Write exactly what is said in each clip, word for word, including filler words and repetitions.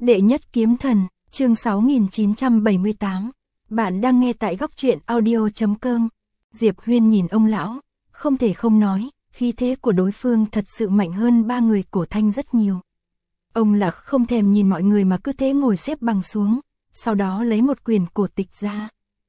Đệ nhất kiếm thần, chương sáu nghìn chín trăm bảy mươi tám. Bạn đang nghe tại góc truyện audio chấm com. Diệp Huyên nhìn ông lão, không thể không nói, khí thế của đối phương thật sự mạnh hơn ba người Cổ Thanh rất nhiều. Ông Lạc không thèm nhìn mọi người mà cứ thế ngồi xếp bằng xuống, sau đó lấy một quyển cổ tịch ra.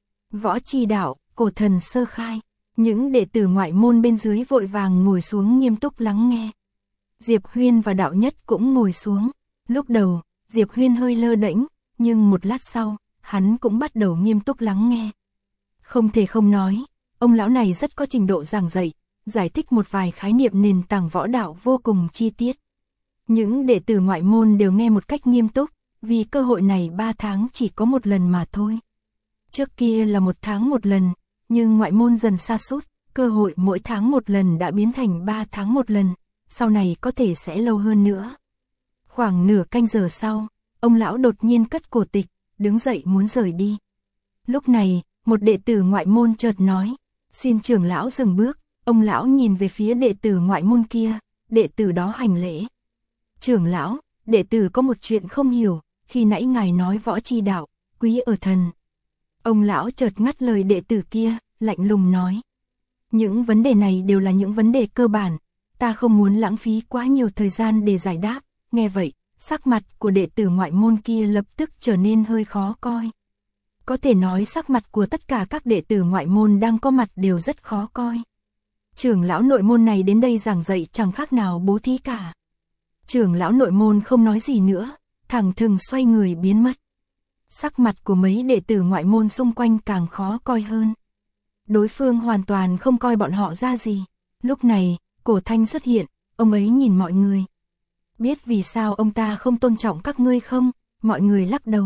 Võ Chi Đạo, cổ thần sơ khai. Những đệ tử ngoại môn bên dưới vội vàng ngồi xuống nghiêm túc lắng nghe. Diệp Huyên và Đạo Nhất cũng ngồi xuống. Lúc đầu, Diệp Huyên hơi lơ đễnh, nhưng một lát sau, hắn cũng bắt đầu nghiêm túc lắng nghe. Không thể không nói, ông lão này rất có trình độ giảng dạy, giải thích một vài khái niệm nền tảng võ đạo vô cùng chi tiết. Những đệ tử ngoại môn đều nghe một cách nghiêm túc, vì cơ hội này ba tháng chỉ có một lần mà thôi. Trước kia là một tháng một lần, nhưng ngoại môn dần sa sút, cơ hội mỗi tháng một lần đã biến thành ba tháng một lần, sau này có thể sẽ lâu hơn nữa. Khoảng nửa canh giờ sau, ông lão đột nhiên cất cổ tịch, đứng dậy muốn rời đi. Lúc này, một đệ tử ngoại môn chợt nói, xin trưởng lão dừng bước. Ông lão nhìn về phía đệ tử ngoại môn kia, đệ tử đó hành lễ. Trưởng lão, đệ tử có một chuyện không hiểu, khi nãy ngài nói võ chi đạo, quý ở thần. Ông lão chợt ngắt lời đệ tử kia, lạnh lùng nói. Những vấn đề này đều là những vấn đề cơ bản, ta không muốn lãng phí quá nhiều thời gian để giải đáp. Nghe vậy, sắc mặt của đệ tử ngoại môn kia lập tức trở nên hơi khó coi. Có thể nói sắc mặt của tất cả các đệ tử ngoại môn đang có mặt đều rất khó coi. Trưởng lão nội môn này đến đây giảng dạy chẳng khác nào bố thí cả. Trưởng lão nội môn không nói gì nữa, thẳng thừng xoay người biến mất. Sắc mặt của mấy đệ tử ngoại môn xung quanh càng khó coi hơn. Đối phương hoàn toàn không coi bọn họ ra gì. Lúc này, Cổ Thanh xuất hiện, ông ấy nhìn mọi người. Biết vì sao ông ta không tôn trọng các ngươi không? Mọi người lắc đầu.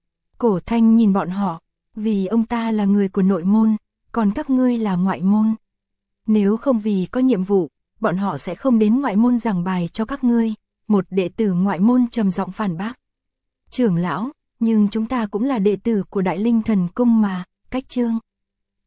Cổ Thanh nhìn bọn họ, vì ông ta là người của nội môn, còn các ngươi là ngoại môn. Nếu không vì có nhiệm vụ, bọn họ sẽ không đến ngoại môn giảng bài cho các ngươi. Một đệ tử ngoại môn trầm giọng phản bác. Trưởng lão, nhưng chúng ta cũng là đệ tử của Đại Linh Thần Cung mà, cách chương.